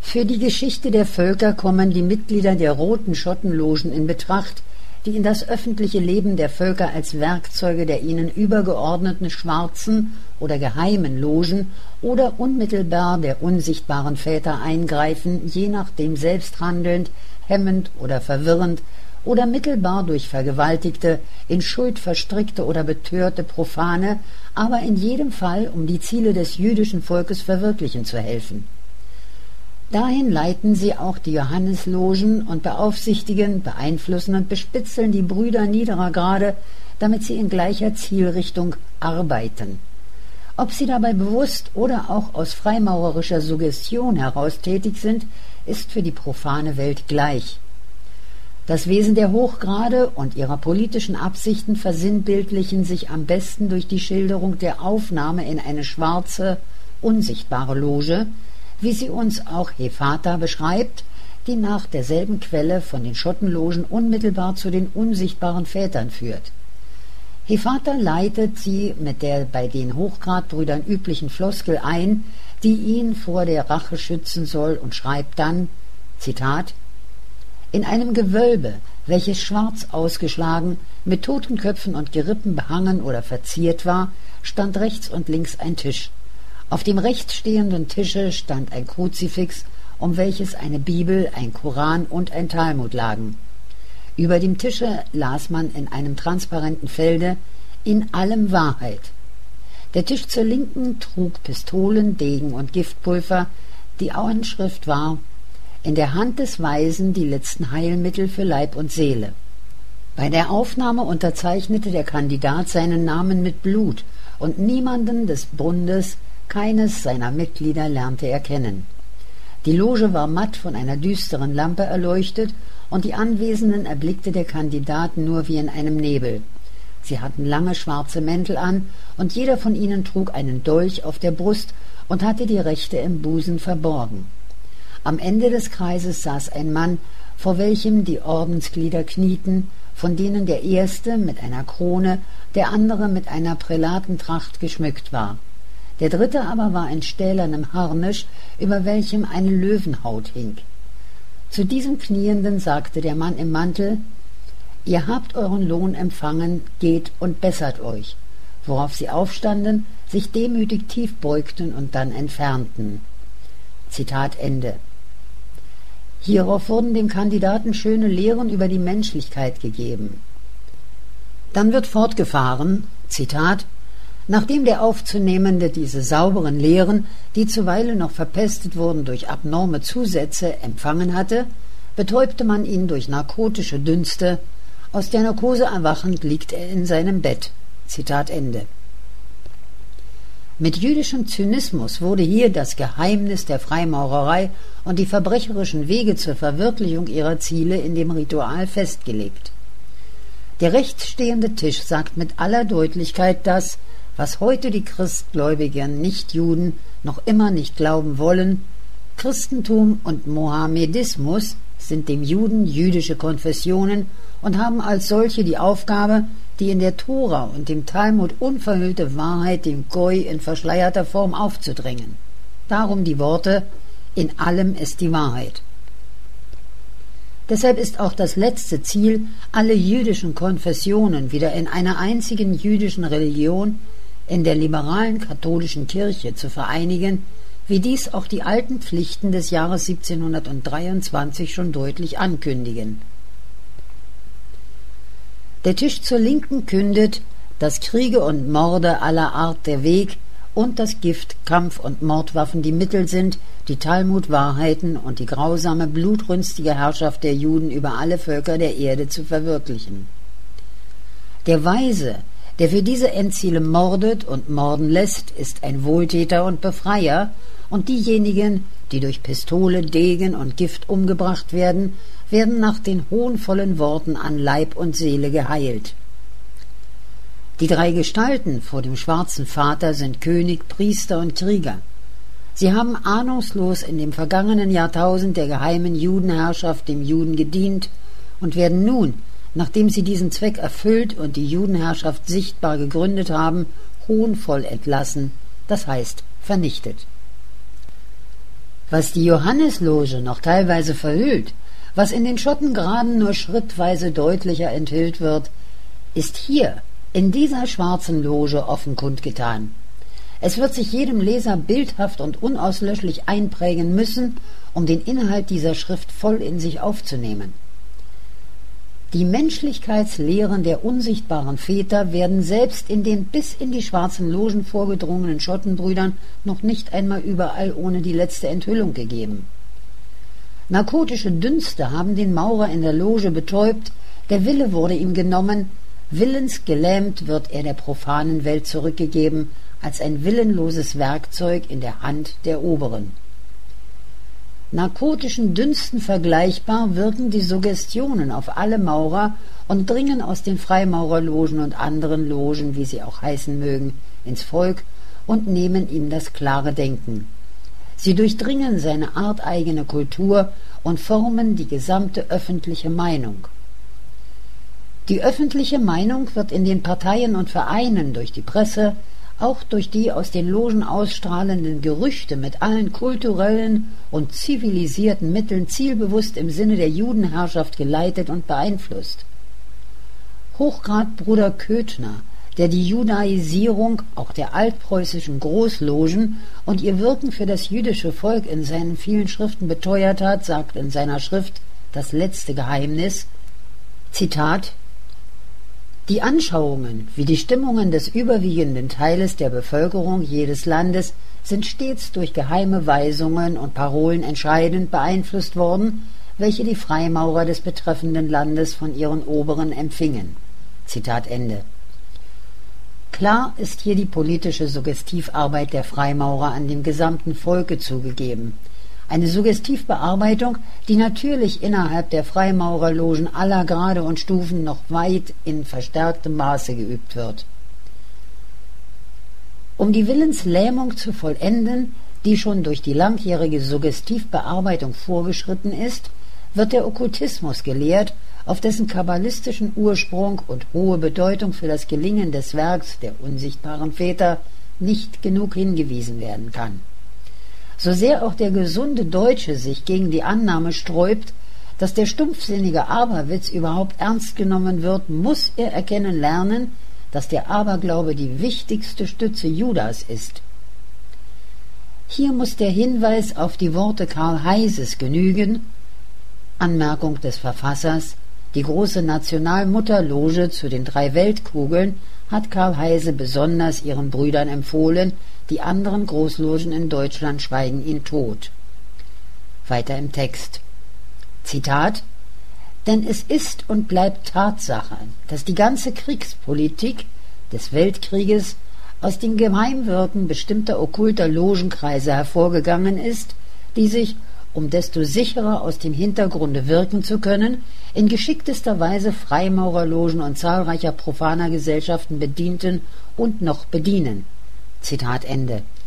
Für die Geschichte der Völker kommen die Mitglieder der roten Schottenlogen in Betracht, die in das öffentliche Leben der Völker als Werkzeuge der ihnen übergeordneten schwarzen oder geheimen Logen oder unmittelbar der unsichtbaren Väter eingreifen, je nachdem selbst handelnd, hemmend oder verwirrend oder mittelbar durch vergewaltigte, in Schuld verstrickte oder betörte Profane, aber in jedem Fall, um die Ziele des jüdischen Volkes verwirklichen zu helfen. Dahin leiten sie auch die Johanneslogen und beaufsichtigen, beeinflussen und bespitzeln die Brüder niederer Grade, damit sie in gleicher Zielrichtung arbeiten. Ob sie dabei bewusst oder auch aus freimaurerischer Suggestion heraus tätig sind, ist für die profane Welt gleich. Das Wesen der Hochgrade und ihrer politischen Absichten versinnbildlichen sich am besten durch die Schilderung der Aufnahme in eine schwarze, unsichtbare Loge, wie sie uns auch Hephata beschreibt, die nach derselben Quelle von den Schottenlogen unmittelbar zu den unsichtbaren Vätern führt. Hephata leitet sie mit der bei den Hochgradbrüdern üblichen Floskel ein, die ihn vor der Rache schützen soll, und schreibt dann, Zitat, »In einem Gewölbe, welches schwarz ausgeschlagen, mit Totenköpfen und Gerippen behangen oder verziert war, stand rechts und links ein Tisch. Auf dem rechts stehenden Tische stand ein Kruzifix, um welches eine Bibel, ein Koran und ein Talmud lagen. Über dem Tische las man in einem transparenten Felde »In allem Wahrheit«. Der Tisch zur Linken trug Pistolen, Degen und Giftpulver, die Anschrift war »In der Hand des Weisen die letzten Heilmittel für Leib und Seele«. Bei der Aufnahme unterzeichnete der Kandidat seinen Namen mit Blut, und niemanden des Bundes, keines seiner Mitglieder lernte er kennen. Die Loge war matt von einer düsteren Lampe erleuchtet, und die Anwesenden erblickte der Kandidat nur wie in einem Nebel. Sie hatten lange schwarze Mäntel an, und jeder von ihnen trug einen Dolch auf der Brust und hatte die rechte im Busen verborgen. Am Ende des Kreises saß ein Mann, vor welchem die Ordensglieder knieten, von denen der erste mit einer Krone, der andere mit einer Prälatentracht geschmückt war. Der dritte aber war in stählernem Harnisch, über welchem eine Löwenhaut hing. Zu diesem Knienden sagte der Mann im Mantel, »Ihr habt euren Lohn empfangen, geht und bessert euch«, worauf sie aufstanden, sich demütig tief beugten und dann entfernten. Zitat Ende. Hierauf wurden dem Kandidaten schöne Lehren über die Menschlichkeit gegeben. Dann wird fortgefahren, Zitat, »Nachdem der Aufzunehmende diese sauberen Lehren, die zuweilen noch verpestet wurden durch abnorme Zusätze, empfangen hatte, betäubte man ihn durch narkotische Dünste. Aus der Narkose erwachend liegt er in seinem Bett.« Zitat Ende. Mit jüdischem Zynismus wurde hier das Geheimnis der Freimaurerei und die verbrecherischen Wege zur Verwirklichung ihrer Ziele in dem Ritual festgelegt. Der rechtsstehende Tisch sagt mit aller Deutlichkeit das, was heute die christgläubigen Nichtjuden noch immer nicht glauben wollen: Christentum und Mohammedismus sind dem Juden jüdische Konfessionen und haben als solche die Aufgabe, die in der Tora und dem Talmud unverhüllte Wahrheit dem Goi in verschleierter Form aufzudrängen. Darum die Worte, in allem ist die Wahrheit. Deshalb ist auch das letzte Ziel, alle jüdischen Konfessionen wieder in einer einzigen jüdischen Religion, in der liberalen katholischen Kirche, zu vereinigen, wie dies auch die alten Pflichten des Jahres 1723 schon deutlich ankündigen. Der Tisch zur Linken kündet, dass Kriege und Morde aller Art der Weg und das Gift, Kampf- und Mordwaffen die Mittel sind, die Talmud-Wahrheiten und die grausame, blutrünstige Herrschaft der Juden über alle Völker der Erde zu verwirklichen. Der Weise, der für diese Endziele mordet und morden lässt, ist ein Wohltäter und Befreier, und diejenigen, die durch Pistole, Degen und Gift umgebracht werden, werden nach den hohnvollen Worten an Leib und Seele geheilt. Die drei Gestalten vor dem schwarzen Vater sind König, Priester und Krieger. Sie haben ahnungslos in dem vergangenen Jahrtausend der geheimen Judenherrschaft dem Juden gedient und werden nun, nachdem sie diesen Zweck erfüllt und die Judenherrschaft sichtbar gegründet haben, hohnvoll entlassen, das heißt vernichtet. Was die Johannisloge noch teilweise verhüllt, was in den Schottengraden nur schrittweise deutlicher enthüllt wird, ist hier, in dieser schwarzen Loge, offen kundgetan. Es wird sich jedem Leser bildhaft und unauslöschlich einprägen müssen, um den Inhalt dieser Schrift voll in sich aufzunehmen. Die Menschlichkeitslehren der unsichtbaren Väter werden selbst in den bis in die schwarzen Logen vorgedrungenen Schottenbrüdern noch nicht einmal überall ohne die letzte Enthüllung gegeben. Narkotische Dünste haben den Maurer in der Loge betäubt, der Wille wurde ihm genommen, willensgelähmt wird er der profanen Welt zurückgegeben, als ein willenloses Werkzeug in der Hand der Oberen. Narkotischen Dünsten vergleichbar wirken die Suggestionen auf alle Maurer und dringen aus den Freimaurerlogen und anderen Logen, wie sie auch heißen mögen, ins Volk und nehmen ihm das klare Denken. Sie durchdringen seine arteigene Kultur und formen die gesamte öffentliche Meinung. Die öffentliche Meinung wird in den Parteien und Vereinen durch die Presse, auch durch die aus den Logen ausstrahlenden Gerüchte mit allen kulturellen und zivilisierten Mitteln zielbewusst im Sinne der Judenherrschaft geleitet und beeinflusst. Hochgradbruder Köthner, der die Judaisierung auch der altpreußischen Großlogen und ihr Wirken für das jüdische Volk in seinen vielen Schriften beteuert hat, sagt in seiner Schrift »Das letzte Geheimnis«, Zitat: Die Anschauungen wie die Stimmungen des überwiegenden Teiles der Bevölkerung jedes Landes sind stets durch geheime Weisungen und Parolen entscheidend beeinflusst worden, welche die Freimaurer des betreffenden Landes von ihren Oberen empfingen. Zitat Ende. Klar ist hier die politische Suggestivarbeit der Freimaurer an dem gesamten Volke zugegeben. Eine Suggestivbearbeitung, die natürlich innerhalb der Freimaurerlogen aller Grade und Stufen noch weit in verstärktem Maße geübt wird. Um die Willenslähmung zu vollenden, die schon durch die langjährige Suggestivbearbeitung vorgeschritten ist, wird der Okkultismus gelehrt, auf dessen kabbalistischen Ursprung und hohe Bedeutung für das Gelingen des Werks der unsichtbaren Väter nicht genug hingewiesen werden kann. So sehr auch der gesunde Deutsche sich gegen die Annahme sträubt, dass der stumpfsinnige Aberwitz überhaupt ernst genommen wird, muss er erkennen lernen, dass der Aberglaube die wichtigste Stütze Judas ist. Hier muss der Hinweis auf die Worte Karl Heyses genügen, Anmerkung des Verfassers: Die große Nationalmutterloge zu den 3 Weltkugeln hat Karl Heyse besonders ihren Brüdern empfohlen, die anderen Großlogen in Deutschland schweigen ihn tot. Weiter im Text. Zitat: Denn es ist und bleibt Tatsache, dass die ganze Kriegspolitik des Weltkrieges aus dem Geheimwirken bestimmter okkulter Logenkreise hervorgegangen ist, die sich, um desto sicherer aus dem Hintergrunde wirken zu können, in geschicktester Weise Freimaurerlogen und zahlreicher profaner Gesellschaften bedienten und noch bedienen. Zitat Ende.